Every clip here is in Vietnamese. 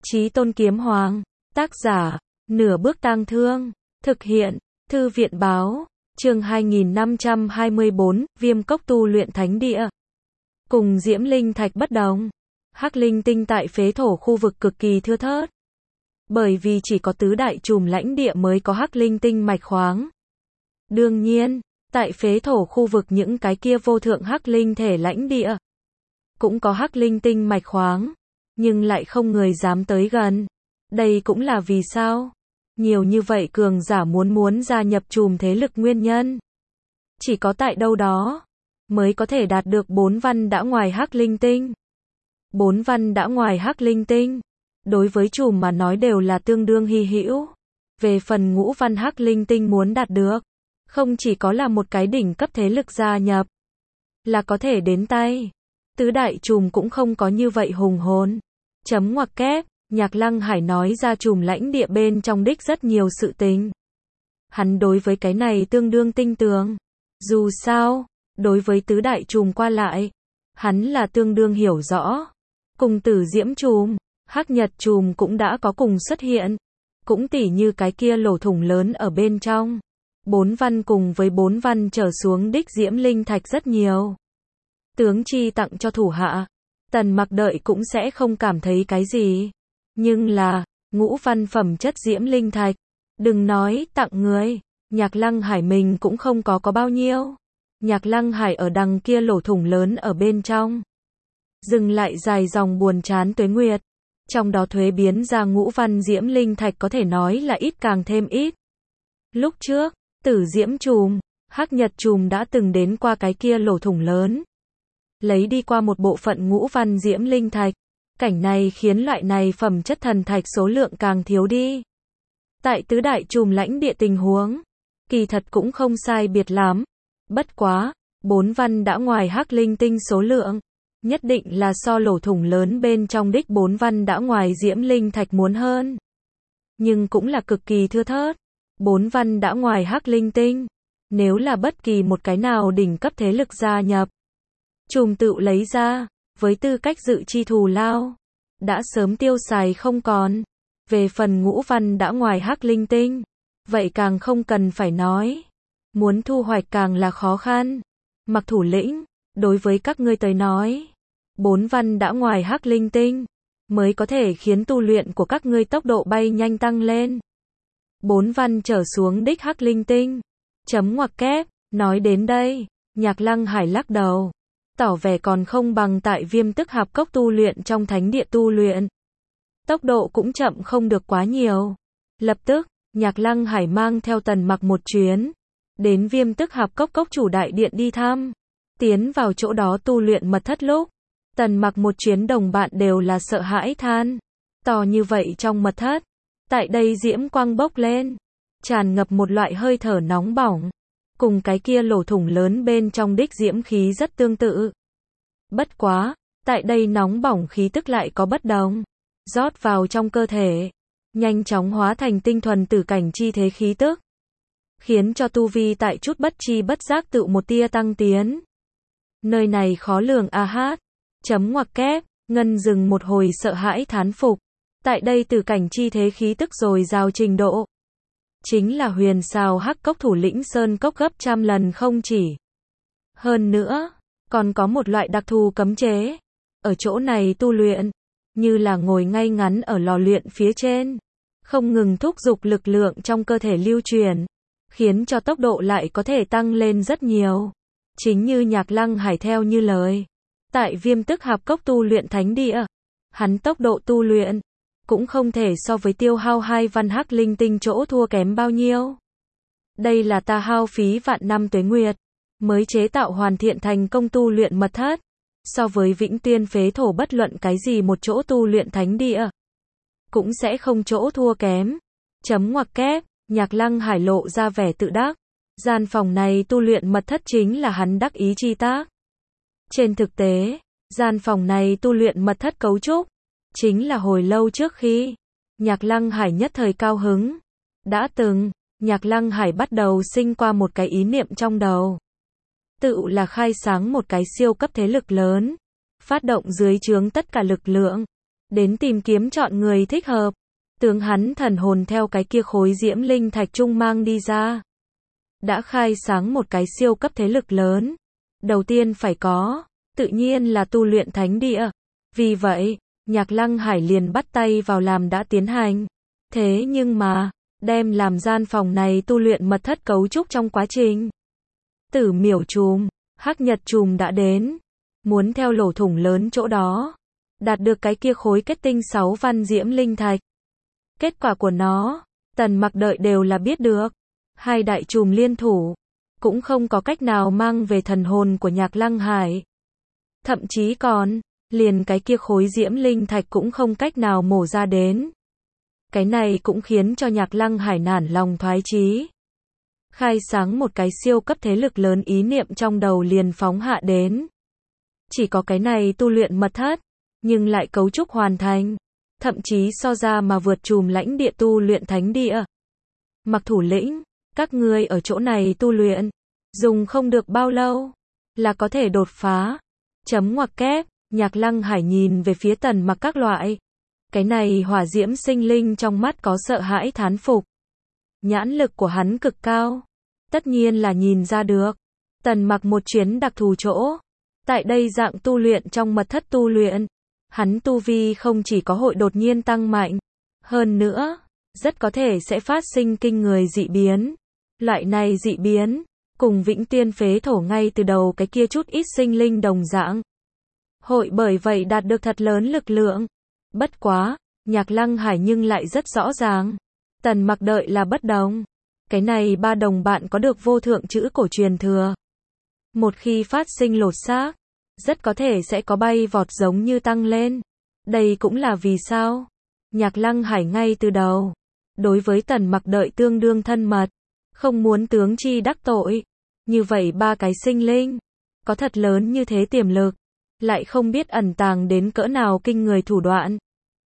Chí Tôn Kiếm Hoàng. Tác giả, Nửa Bước Tang Thương. Thực hiện, Thư viện Báo. Chương 2524, Viêm Cốc tu luyện thánh địa. Cùng Diễm Linh Thạch bất đồng, Hắc Linh Tinh tại phế thổ khu vực cực kỳ thưa thớt. Bởi vì chỉ có tứ đại chùm lãnh địa mới có Hắc Linh Tinh mạch khoáng. Đương nhiên, tại phế thổ khu vực những cái kia vô thượng Hắc Linh thể lãnh địa cũng có Hắc Linh Tinh mạch khoáng, nhưng lại không người dám tới gần. Đây cũng là vì sao nhiều như vậy cường giả muốn gia nhập chùm thế lực nguyên nhân. Chỉ có tại đâu đó mới có thể đạt được 4 văn đã ngoài Hắc Linh Tinh. 4 văn đã ngoài Hắc Linh Tinh, đối với chùm mà nói đều là tương đương hy hữu. Về phần ngũ văn Hắc Linh Tinh muốn đạt được, không chỉ có là một cái đỉnh cấp thế lực gia nhập là có thể đến tay. Tứ đại chùm cũng không có như vậy hùng hồn. Chấm ngoặc kép, Nhạc Lăng Hải nói ra chùm lãnh địa bên trong đích rất nhiều sự tình. Hắn đối với cái này tương đương tinh tường. Dù sao, đối với tứ đại chùm qua lại, hắn là tương đương hiểu rõ. Cùng Tử Diễm chùm, Hắc Nhật chùm cũng đã có cùng xuất hiện. Cũng tỉ như cái kia lỗ thủng lớn ở bên trong. 4 văn cùng với 4 văn trở xuống đích Diễm Linh Thạch rất nhiều. Tướng chi tặng cho thủ hạ, Tần Mặc đợi cũng sẽ không cảm thấy cái gì. Nhưng là, ngũ văn phẩm chất Diễm Linh Thạch, đừng nói tặng người, Nhạc Lăng Hải mình cũng không có bao nhiêu. Nhạc Lăng Hải ở đằng kia lỗ thủng lớn ở bên trong, dừng lại dài dòng buồn chán tuế nguyệt. Trong đó thuế biến ra ngũ văn Diễm Linh Thạch có thể nói là ít càng thêm ít. Lúc trước, Tử Diễm chùm, Hắc Nhật chùm đã từng đến qua cái kia lỗ thủng lớn, lấy đi qua một bộ phận ngũ văn Diễm Linh Thạch. Cảnh này khiến loại này phẩm chất thần thạch số lượng càng thiếu đi. Tại tứ đại chùm lãnh địa tình huống, kỳ thật cũng không sai biệt lắm. Bất quá, 4 văn đã ngoài Hắc Linh Tinh số lượng, nhất định là so lỗ thủng lớn bên trong đích 4 văn đã ngoài Diễm Linh Thạch muốn hơn. Nhưng cũng là cực kỳ thưa thớt. 4 văn đã ngoài Hắc Linh Tinh, nếu là bất kỳ một cái nào đỉnh cấp thế lực gia nhập, chùm tự lấy ra, với tư cách dự chi thù lao, đã sớm tiêu xài không còn. Về phần ngũ văn đã ngoài Hắc Linh Tinh, vậy càng không cần phải nói. Muốn thu hoạch càng là khó khăn. Mặc thủ lĩnh, đối với các ngươi tới nói, 4 văn đã ngoài Hắc Linh Tinh, mới có thể khiến tu luyện của các ngươi tốc độ bay nhanh tăng lên. 4 văn trở xuống đích Hắc Linh Tinh. Chấm ngoặc kép, nói đến đây, Nhạc Lăng Hải lắc đầu, tỏ vẻ còn không bằng tại Viêm Tức Hạp Cốc tu luyện trong thánh địa tu luyện. Tốc độ cũng chậm không được quá nhiều. Lập tức, Nhạc Lăng Hải mang theo Tần Mặc một chuyến, đến Viêm Tức Hạp Cốc cốc chủ đại điện đi thăm. Tiến vào chỗ đó tu luyện mật thất lúc, Tần Mặc một chuyến đồng bạn đều là sợ hãi than. To như vậy trong mật thất, tại đây diễm quang bốc lên, tràn ngập một loại hơi thở nóng bỏng. Cùng cái kia lỗ thủng lớn bên trong đích diễm khí rất tương tự. Bất quá, tại đây nóng bỏng khí tức lại có bất đồng. Rót vào trong cơ thể, nhanh chóng hóa thành tinh thuần tử cảnh chi thế khí tức, khiến cho tu vi tại chút bất chi bất giác tự một tia tăng tiến. Nơi này khó lường a hát. Chấm ngoặc kép, Ngân dừng một hồi sợ hãi thán phục. Tại đây tử cảnh chi thế khí tức rồi giao trình độ, chính là Huyền Sào Hắc Cốc thủ lĩnh Sơn Cốc gấp trăm lần không chỉ. Hơn nữa, còn có một loại đặc thù cấm chế. Ở chỗ này tu luyện, như là ngồi ngay ngắn ở lò luyện phía trên, không ngừng thúc giục lực lượng trong cơ thể lưu truyền, khiến cho tốc độ lại có thể tăng lên rất nhiều. Chính như Nhạc Lăng Hải theo như lời, tại Viêm Tức Hạp Cốc tu luyện thánh địa, hắn tốc độ tu luyện cũng không thể so với tiêu hao 2 văn Hắc Linh Tinh chỗ thua kém bao nhiêu. Đây là ta hao phí vạn năm tuế nguyệt, mới chế tạo hoàn thiện thành công tu luyện mật thất. So với Vĩnh Tuyên phế thổ bất luận cái gì một chỗ tu luyện thánh địa, cũng sẽ không chỗ thua kém. Chấm ngoặc kép, Nhạc Lăng Hải lộ ra vẻ tự đắc. Gian phòng này tu luyện mật thất chính là hắn đắc ý chi tác. Trên thực tế, gian phòng này tu luyện mật thất cấu trúc, chính là hồi lâu trước khi Nhạc Lăng Hải nhất thời cao hứng. Đã từng, Nhạc Lăng Hải bắt đầu sinh qua một cái ý niệm trong đầu. Tự là khai sáng một cái siêu cấp thế lực lớn, phát động dưới trướng tất cả lực lượng, đến tìm kiếm chọn người thích hợp, tướng hắn thần hồn theo cái kia khối diễm linh thạch trung mang đi ra. Đã khai sáng một cái siêu cấp thế lực lớn. Đầu tiên phải có, tự nhiên là tu luyện thánh địa. Vì vậy, Nhạc Lăng Hải liền bắt tay vào làm đã tiến hành. Thế nhưng mà, đem làm gian phòng này tu luyện mật thất cấu trúc trong quá trình. Tử miểu trùm, hắc nhật trùm đã đến. Muốn theo lỗ thủng lớn chỗ đó, đạt được cái kia khối kết tinh 6 văn diễm linh thạch. Kết quả của nó, Tần Mặc đợi đều là biết được. Hai đại trùm liên thủ, cũng không có cách nào mang về thần hồn của Nhạc Lăng Hải. Thậm chí còn, liền cái kia khối diễm linh thạch cũng không cách nào mổ ra đến. Cái này cũng khiến cho Nhạc Lăng Hải nản lòng thoái chí. Khai sáng một cái siêu cấp thế lực lớn ý niệm trong đầu liền phóng hạ đến. Chỉ có cái này tu luyện mật thất, nhưng lại cấu trúc hoàn thành. Thậm chí so ra mà vượt trùm lãnh địa tu luyện thánh địa. Mặc thủ lĩnh, các ngươi ở chỗ này tu luyện, dùng không được bao lâu, là có thể đột phá. Chấm ngoặc kép, Nhạc Lăng Hải nhìn về phía Tần Mặc các loại. Cái này hỏa diễm sinh linh trong mắt có sợ hãi thán phục. Nhãn lực của hắn cực cao. Tất nhiên là nhìn ra được. Tần Mặc một chuyến đặc thù chỗ. Tại đây dạng tu luyện trong mật thất tu luyện. Hắn tu vi không chỉ có hội đột nhiên tăng mạnh. Hơn nữa, rất có thể sẽ phát sinh kinh người dị biến. Loại này dị biến, cùng Vĩnh Tiên phế thổ ngay từ đầu cái kia chút ít sinh linh đồng dạng. Hội bởi vậy đạt được thật lớn lực lượng. Bất quá, Nhạc Lăng Hải nhưng lại rất rõ ràng. Tần Mặc đợi là bất đồng. Cái này ba đồng bạn có được vô thượng chữ cổ truyền thừa. Một khi phát sinh lột xác, rất có thể sẽ có bay vọt giống như tăng lên. Đây cũng là vì sao Nhạc Lăng Hải ngay từ đầu, đối với Tần Mặc đợi tương đương thân mật, không muốn tướng chi đắc tội. Như vậy ba cái sinh linh, có thật lớn như thế tiềm lực, lại không biết ẩn tàng đến cỡ nào kinh người thủ đoạn.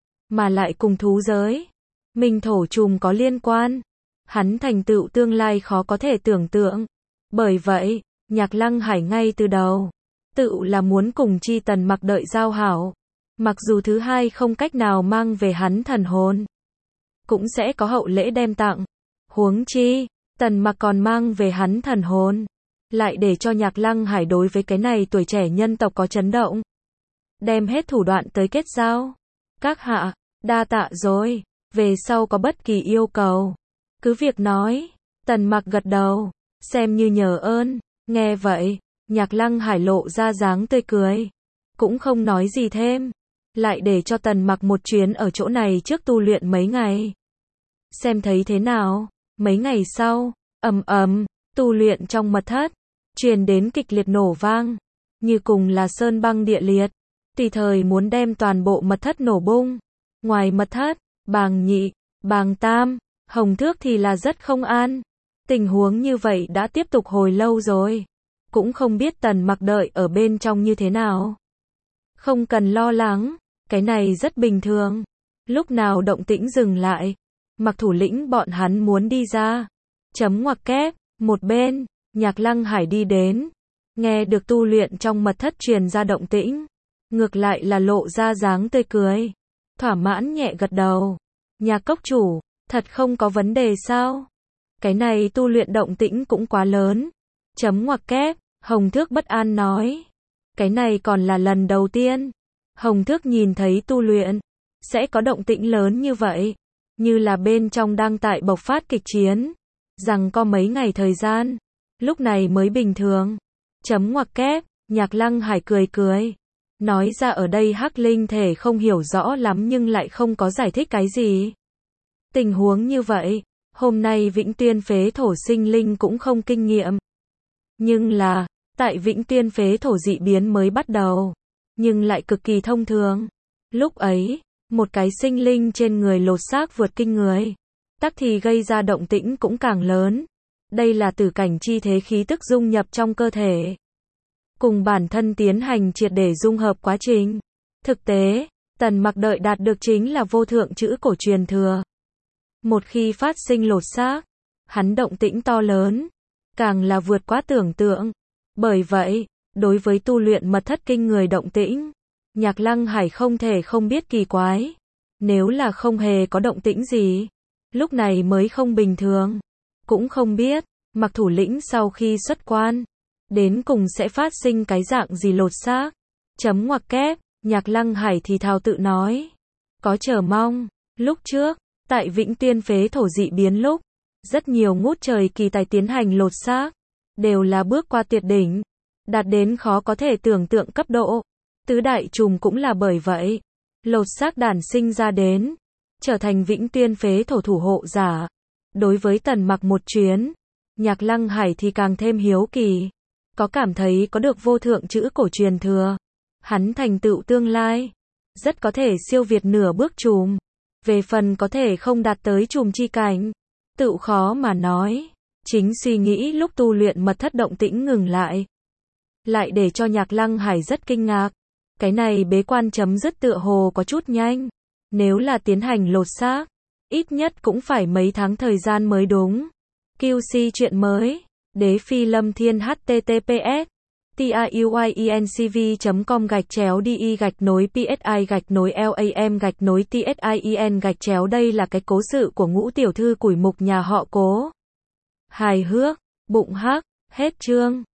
Mà lại cùng thú giới, minh thổ trùm có liên quan. Hắn thành tựu tương lai khó có thể tưởng tượng. Bởi vậy, Nhạc Lăng Hải ngay từ đầu, tự là muốn cùng chi Tần Mặc đợi giao hảo. Mặc dù thứ hai không cách nào mang về hắn thần hồn, cũng sẽ có hậu lễ đem tặng. Huống chi, Tần Mặc còn mang về hắn thần hồn, lại để cho Nhạc Lăng Hải đối với cái này tuổi trẻ nhân tộc có chấn động. Đem hết thủ đoạn tới kết giao. Các hạ, đa tạ rồi, về sau có bất kỳ yêu cầu, cứ việc nói. Tần Mặc gật đầu, xem như nhờ ơn. Nghe vậy, Nhạc Lăng Hải lộ ra dáng tươi cười, cũng không nói gì thêm, lại để cho Tần Mặc một chuyến ở chỗ này trước tu luyện mấy ngày. Xem thấy thế nào. Mấy ngày sau, tu luyện trong mật thất, truyền đến kịch liệt nổ vang, như cùng là sơn băng địa liệt, tùy thời muốn đem toàn bộ mật thất nổ bung. Ngoài mật thất, Bàng Nhị, Bàng Tam, Hồng Thước thì là rất không an. Tình huống như vậy đã tiếp tục hồi lâu rồi, cũng không biết Tần Mặc đợi ở bên trong như thế nào. Không cần lo lắng, cái này rất bình thường. Lúc nào động tĩnh dừng lại, Mặc thủ lĩnh bọn hắn muốn đi ra. Chấm ngoặc kép, một bên, Nhạc Lăng Hải đi đến, nghe được tu luyện trong mật thất truyền ra động tĩnh, ngược lại là lộ ra dáng tươi cười, thỏa mãn nhẹ gật đầu. Nhạc cốc chủ, thật không có vấn đề sao? Cái này tu luyện động tĩnh cũng quá lớn. Chấm ngoặc kép, Hồng Thước bất an nói. Cái này còn là lần đầu tiên Hồng Thước nhìn thấy tu luyện sẽ có động tĩnh lớn như vậy, như là bên trong đang tại bộc phát kịch chiến, rằng có mấy ngày thời gian, lúc này mới bình thường. Chấm ngoặc kép, Nhạc Lăng Hải cười cười, nói ra ở đây Hắc Linh thể không hiểu rõ lắm nhưng lại không có giải thích cái gì. Tình huống như vậy, hôm nay Vĩnh Tiên phế thổ sinh linh cũng không kinh nghiệm. Nhưng là, tại Vĩnh Tiên phế thổ dị biến mới bắt đầu, nhưng lại cực kỳ thông thường. Lúc ấy, một cái sinh linh trên người lột xác vượt kinh người, tắc thì gây ra động tĩnh cũng càng lớn. Đây là tử cảnh chi thế khí tức dung nhập trong cơ thể, cùng bản thân tiến hành triệt để dung hợp quá trình. Thực tế, Tần Mặc đợi đạt được chính là vô thượng chữ cổ truyền thừa. Một khi phát sinh lột xác, hắn động tĩnh to lớn, càng là vượt quá tưởng tượng. Bởi vậy, đối với tu luyện mật thất kinh người động tĩnh, Nhạc Lăng Hải không thể không biết kỳ quái. Nếu là không hề có động tĩnh gì, lúc này mới không bình thường. Cũng không biết, Mạc thủ lĩnh sau khi xuất quan, đến cùng sẽ phát sinh cái dạng gì lột xác. Chấm ngoặc kép, Nhạc Lăng Hải thì thào tự nói. Có chờ mong, lúc trước, tại Vĩnh Tuyên phế thổ dị biến lúc, rất nhiều ngút trời kỳ tài tiến hành lột xác, đều là bước qua tuyệt đỉnh, đạt đến khó có thể tưởng tượng cấp độ. Tứ đại trùm cũng là bởi vậy, lột xác đản sinh ra đến, trở thành Vĩnh Tuyên phế thổ thủ hộ giả. Đối với Tần Mặc một chuyến, Nhạc Lăng Hải thì càng thêm hiếu kỳ, có cảm thấy có được vô thượng chữ cổ truyền thừa, hắn thành tựu tương lai, rất có thể siêu việt nửa bước trùm. Về phần có thể không đạt tới trùm chi cảnh, tự khó mà nói. Chính suy nghĩ lúc tu luyện mật thất động tĩnh ngừng lại để cho Nhạc Lăng Hải rất kinh ngạc. Cái này bế quan chấm dứt tựa hồ có chút nhanh. Nếu là tiến hành lột xác, ít nhất cũng phải mấy tháng thời gian mới đúng. QC chuyện mới, Đế Phi Lâm Thiên https tiuyencv.com/di-psi-lam-tsin. Đây là cái cố sự của Ngũ tiểu thư củi mục nhà họ Cố. Hài hước, bụng hắc, hết chương.